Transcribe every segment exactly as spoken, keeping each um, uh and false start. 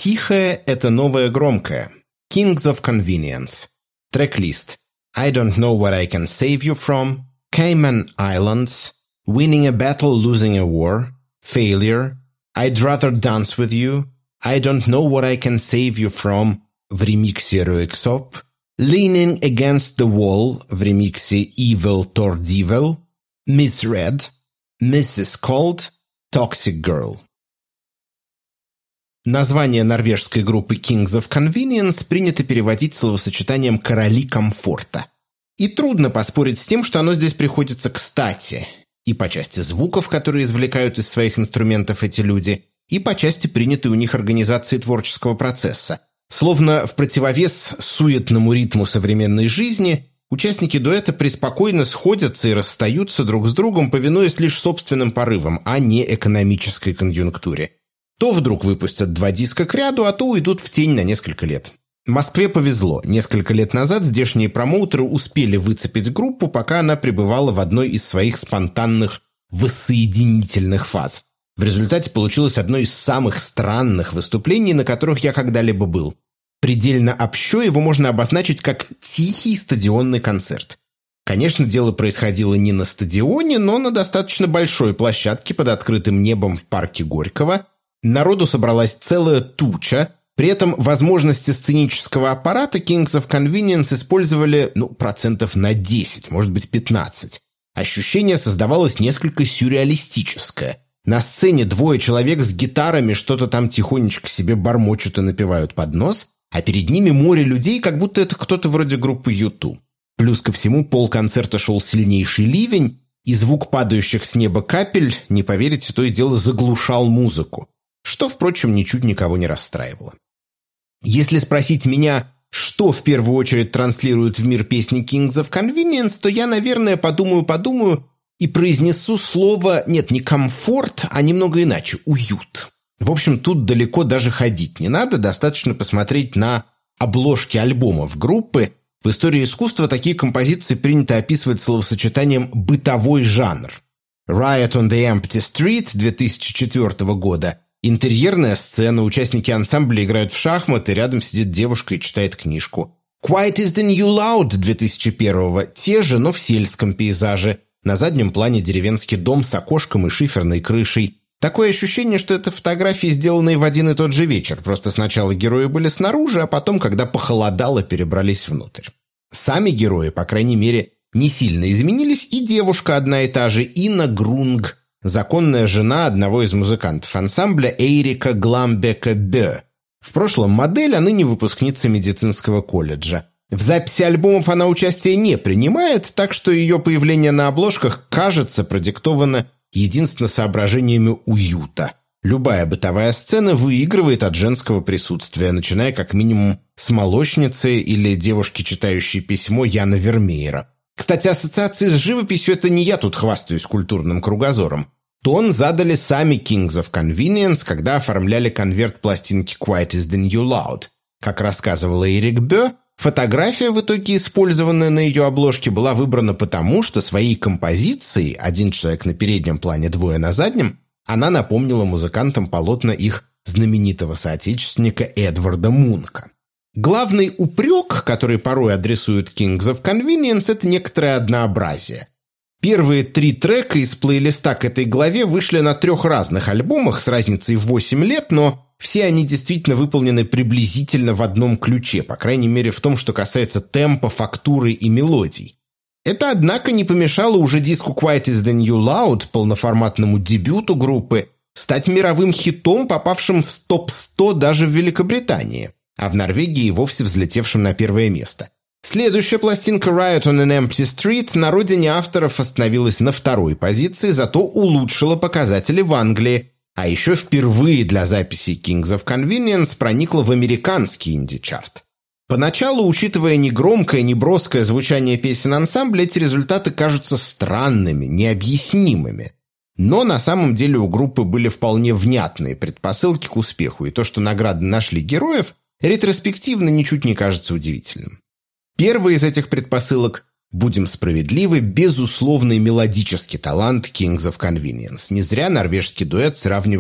Тихое – это новое громкое. Kings of Convenience. Трек-лист. I don't know what I can save you from. Cayman Islands. Winning a battle, losing a war. Failure. I'd rather dance with you. I don't know what I can save you from. В ремиксе Röyksopp. Leaning against the wall. В ремиксе Evil Toward Evil. Misread. миссис Cold. Toxic Girl. Название норвежской группы Kings of Convenience принято переводить словосочетанием «короли комфорта». И трудно поспорить с тем, что оно здесь приходится кстати. И по части звуков, которые извлекают из своих инструментов эти люди, и по части принятой у них организации творческого процесса. Словно в противовес суетному ритму современной жизни, участники дуэта преспокойно сходятся и расстаются друг с другом, повинуясь лишь собственным порывам, а не экономической конъюнктуре. То вдруг выпустят два диска к ряду, а то уйдут в тень на несколько лет. Москве повезло. Несколько лет назад здешние промоутеры успели выцепить группу, пока она пребывала в одной из своих спонтанных воссоединительных фаз. В результате получилось одно из самых странных выступлений, на которых я когда-либо был. Предельно общо его можно обозначить как тихий стадионный концерт. Конечно, дело происходило не на стадионе, но на достаточно большой площадке под открытым небом в парке Горького. Народу собралась целая туча, при этом возможности сценического аппарата Kings of Convenience использовали, ну, процентов на десять, может быть, пятнадцать. Ощущение создавалось несколько сюрреалистическое. На сцене двое человек с гитарами что-то там тихонечко себе бормочут и напевают под нос, а перед ними море людей, как будто это кто-то вроде группы ю ту. Плюс ко всему полконцерта шел сильнейший ливень, и звук падающих с неба капель, не поверите, то и дело заглушал музыку. Что, впрочем, ничуть никого не расстраивало. Если спросить меня, что в первую очередь транслируют в мир песни Kings of Convenience, то я, наверное, подумаю-подумаю и произнесу слово, нет, не комфорт, а немного иначе – уют. В общем, тут далеко даже ходить не надо, достаточно посмотреть на обложки альбомов группы. В истории искусства такие композиции принято описывать словосочетанием «бытовой жанр». «Riot on the Empty Street» две тысячи четвёртого года. Интерьерная сцена, участники ансамбля играют в шахматы, рядом сидит девушка и читает книжку. «Quiet is the New Loud» две тысячи первого. Те же, но в сельском пейзаже. На заднем плане деревенский дом с окошком и шиферной крышей. Такое ощущение, что это фотографии, сделанные в один и тот же вечер. Просто сначала герои были снаружи, а потом, когда похолодало, перебрались внутрь. Сами герои, по крайней мере, не сильно изменились, и девушка одна и та же, Инна Грунг, законная жена одного из музыкантов ансамбля Эйрика Гламбека Бö. В прошлом модель, а ныне выпускница медицинского колледжа. В записи альбомов она участия не принимает, так что ее появление на обложках, кажется, продиктовано единственно соображениями уюта. Любая бытовая сцена выигрывает от женского присутствия, начиная как минимум с молочницы или девушки, читающей письмо Яна Вермеера. Кстати, ассоциации с живописью – это не я тут хвастаюсь культурным кругозором. Тон задали сами Kings of Convenience, когда оформляли конверт пластинки «Quiet is the New Loud». Как рассказывал Эйрик Бö, фотография, в итоге использованная на ее обложке, была выбрана потому, что своей композицией «Один человек на переднем плане, двое на заднем» она напомнила музыкантам полотна их знаменитого соотечественника Эдварда Мунка. Главный упрек, который порой адресуют Kings of Convenience, это некоторое однообразие. Первые три трека из плейлиста к этой главе вышли на трех разных альбомах с разницей в восемь лет, но все они действительно выполнены приблизительно в одном ключе, по крайней мере в том, что касается темпа, фактуры и мелодий. Это, однако, не помешало уже диску «Quiet is the New Loud», полноформатному дебюту группы, стать мировым хитом, попавшим в топ сто даже в Великобритании, а в Норвегии и вовсе взлетевшим на первое место. Следующая пластинка «Riot on an Empty Street» на родине авторов остановилась на второй позиции, зато улучшила показатели в Англии, а еще впервые для записей Kings of Convenience проникла в американский инди-чарт. Поначалу, учитывая негромкое, неброское звучание песен ансамбля, эти результаты кажутся странными, необъяснимыми. Но на самом деле у группы были вполне внятные предпосылки к успеху, и то, что награды нашли героев, ретроспективно ничуть не кажется удивительным. Первый из этих предпосылок, будем справедливы, безусловный мелодический талант Kings of Convenience. Не зря норвежский дуэт сравнивали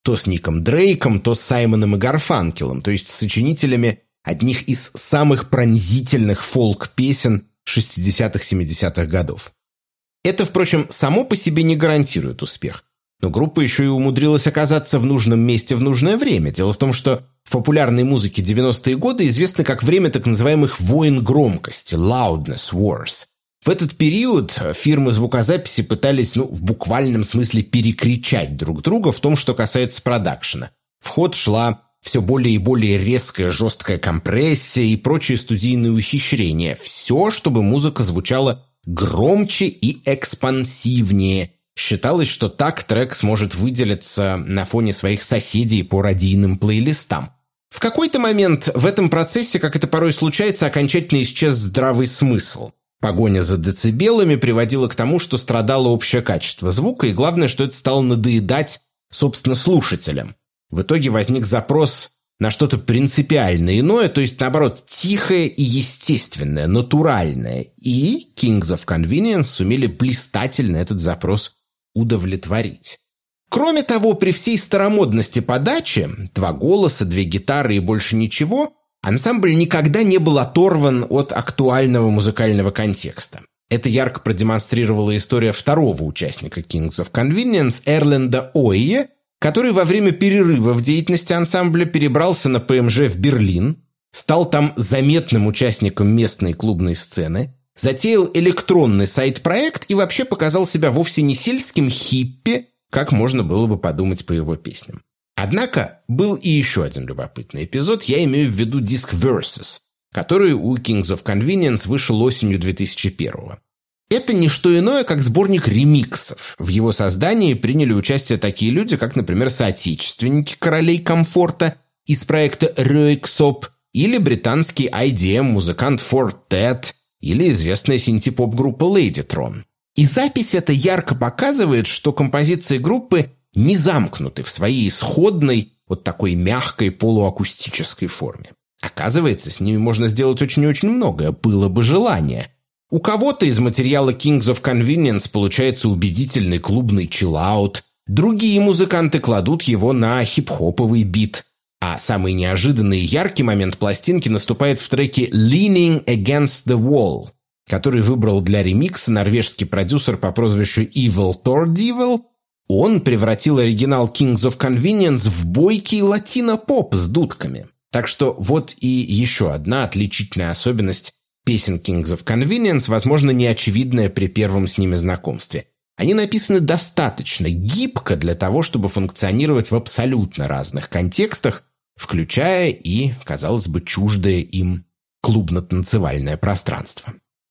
То с Ником Дрейком, то с Саймоном и Гарфанкелом, то есть сочинителями одних из самых пронзительных фолк-песен шестидесятых-семидесятых годов. Это, впрочем, само по себе не гарантирует успех. Но группа еще и умудрилась оказаться в нужном месте в нужное время. Дело в том, что в популярной музыке девяностые годы известно как время так называемых «войн громкости» – «loudness wars». В этот период фирмы звукозаписи пытались, ну, в буквальном смысле перекричать друг друга в том, что касается продакшена. В ход шла все более и более резкая жесткая компрессия и прочие студийные ухищрения. Все, чтобы музыка звучала громче и экспансивнее. Считалось, что так трек сможет выделиться на фоне своих соседей по радийным плейлистам. В какой-то момент в этом процессе, как это порой случается, окончательно исчез здравый смысл. Погоня за децибелами приводила к тому, что страдало общее качество звука, и главное, что это стало надоедать, собственно, слушателям. В итоге возник запрос на что-то принципиально иное, то есть, наоборот, тихое и естественное, натуральное. И Kings of Convenience сумели блистательно этот запрос удовлетворить. Кроме того, при всей старомодности подачи, два голоса, две гитары и больше ничего, ансамбль никогда не был оторван от актуального музыкального контекста. Это ярко продемонстрировала история второго участника Kings of Convenience, Эрленда Ойе, который во время перерыва в деятельности ансамбля перебрался на ПМЖ в Берлин, стал там заметным участником местной клубной сцены, затеял электронный сайт-проект и вообще показал себя вовсе не сельским хиппи, как можно было бы подумать по его песням. Однако был и еще один любопытный эпизод, я имею в виду диск Versus, который у Kings of Convenience вышел осенью две тысячи первого. Это не что иное, как сборник ремиксов. В его создании приняли участие такие люди, как, например, соотечественники королей комфорта из проекта Röyksopp или британский ай ди эм-музыкант Fortet или известная синти-поп-группа Ladytron. И запись эта ярко показывает, что композиции группы не замкнуты в своей исходной, вот такой мягкой полуакустической форме. Оказывается, с ними можно сделать очень и очень многое, было бы желание. У кого-то из материала Kings of Convenience получается убедительный клубный чиллаут, другие музыканты кладут его на хип-хоповый бит, а самый неожиданный и яркий момент пластинки наступает в треке «Leaning Against the Wall», который выбрал для ремикса норвежский продюсер по прозвищу Evil Tordevil. Он превратил оригинал Kings of Convenience в бойкий латино-поп с дудками. Так что вот и еще одна отличительная особенность песен Kings of Convenience, возможно, неочевидная при первом с ними знакомстве. Они написаны достаточно гибко для того, чтобы функционировать в абсолютно разных контекстах, включая и, казалось бы, чуждое им клубно-танцевальное пространство.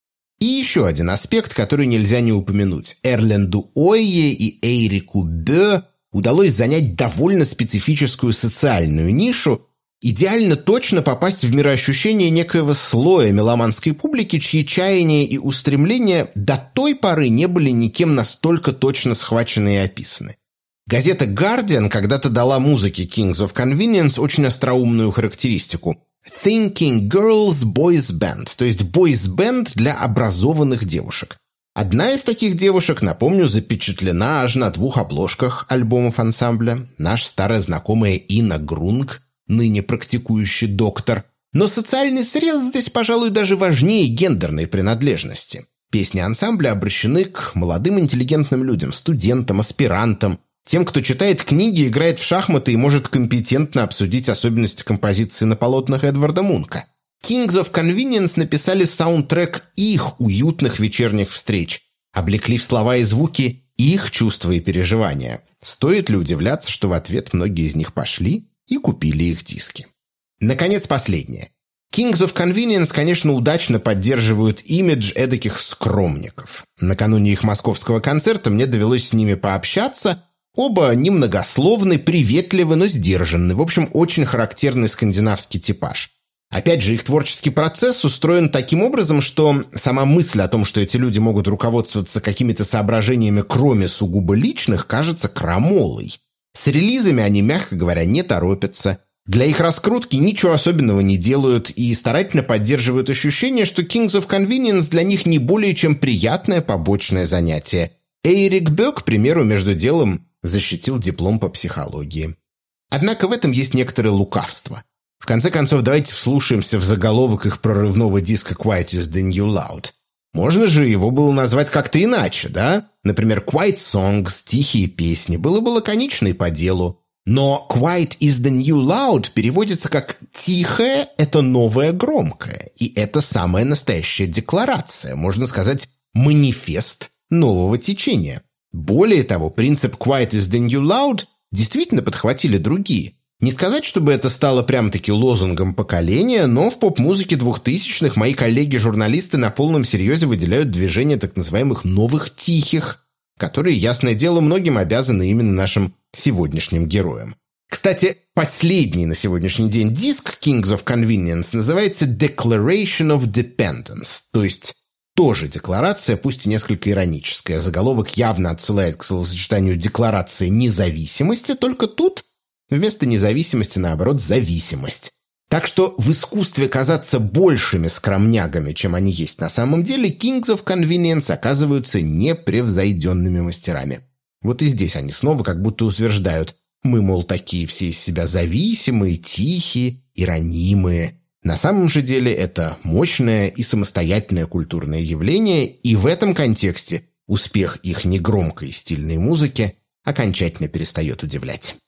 И еще один аспект, который нельзя не упомянуть. Эрленду Ойе и Эйрику Бö удалось занять довольно специфическую социальную нишу, идеально точно попасть в мироощущение некоего слоя меломанской публики, чьи чаяния и устремления до той поры не были никем настолько точно схвачены и описаны. Газета «Guardian» когда-то дала музыке Kings of Convenience очень остроумную характеристику – «Thinking Girls Boys Band», то есть бойс-бенд для образованных девушек. Одна из таких девушек, напомню, запечатлена аж на двух обложках альбомов ансамбля, наша старая знакомая Инна Грунг, ныне практикующий доктор. Но социальный срез здесь, пожалуй, даже важнее гендерной принадлежности. Песни ансамбля обращены к молодым интеллигентным людям, студентам, аспирантам, тем, кто читает книги, играет в шахматы и может компетентно обсудить особенности композиции на полотнах Эдварда Мунка. Kings of Convenience написали саундтрек их уютных вечерних встреч, облекли в слова и звуки их чувства и переживания. Стоит ли удивляться, что в ответ многие из них пошли и купили их диски. Наконец, последнее. Kings of Convenience, конечно, удачно поддерживают имидж эдаких скромников. Накануне их московского концерта мне довелось с ними пообщаться. Оба немногословны, приветливы, но сдержанны. В общем, очень характерный скандинавский типаж. Опять же, их творческий процесс устроен таким образом, что сама мысль о том, что эти люди могут руководствоваться какими-то соображениями, кроме сугубо личных, кажется крамолой. С релизами они, мягко говоря, не торопятся. Для их раскрутки ничего особенного не делают и старательно поддерживают ощущение, что Kings of Convenience для них не более чем приятное побочное занятие. Эйрик Бö, к примеру, между делом защитил диплом по психологии. Однако в этом есть некоторое лукавство. В конце концов, давайте вслушаемся в заголовок их прорывного диска «Quiet is the New Loud». Можно же его было назвать как-то иначе, да? Например, «Quiet Songs», «Тихие песни». Было бы лаконично и по делу. Но «Quiet is the New Loud» переводится как «тихое – это новое громкое». И это самая настоящая декларация, можно сказать, манифест нового течения. Более того, принцип «Quiet is the New Loud» действительно подхватили другие. Не сказать, чтобы это стало прям-таки лозунгом поколения, но в поп-музыке двухтысячных мои коллеги-журналисты на полном серьезе выделяют движение так называемых «новых тихих», которые, ясное дело, многим обязаны именно нашим сегодняшним героям. Кстати, последний на сегодняшний день диск Kings of Convenience называется Declaration of Dependence, то есть тоже декларация, пусть и несколько ироническая. Заголовок явно отсылает к словосочетанию «декларация независимости», только тут вместо независимости, наоборот, зависимость. Так что в искусстве казаться большими скромнягами, чем они есть на самом деле, Kings of Convenience оказываются непревзойденными мастерами. Вот и здесь они снова как будто утверждают: мы, мол, такие все из себя зависимые, тихие и ранимые. На самом же деле это мощное и самостоятельное культурное явление, и в этом контексте успех их негромкой стильной музыки окончательно перестает удивлять.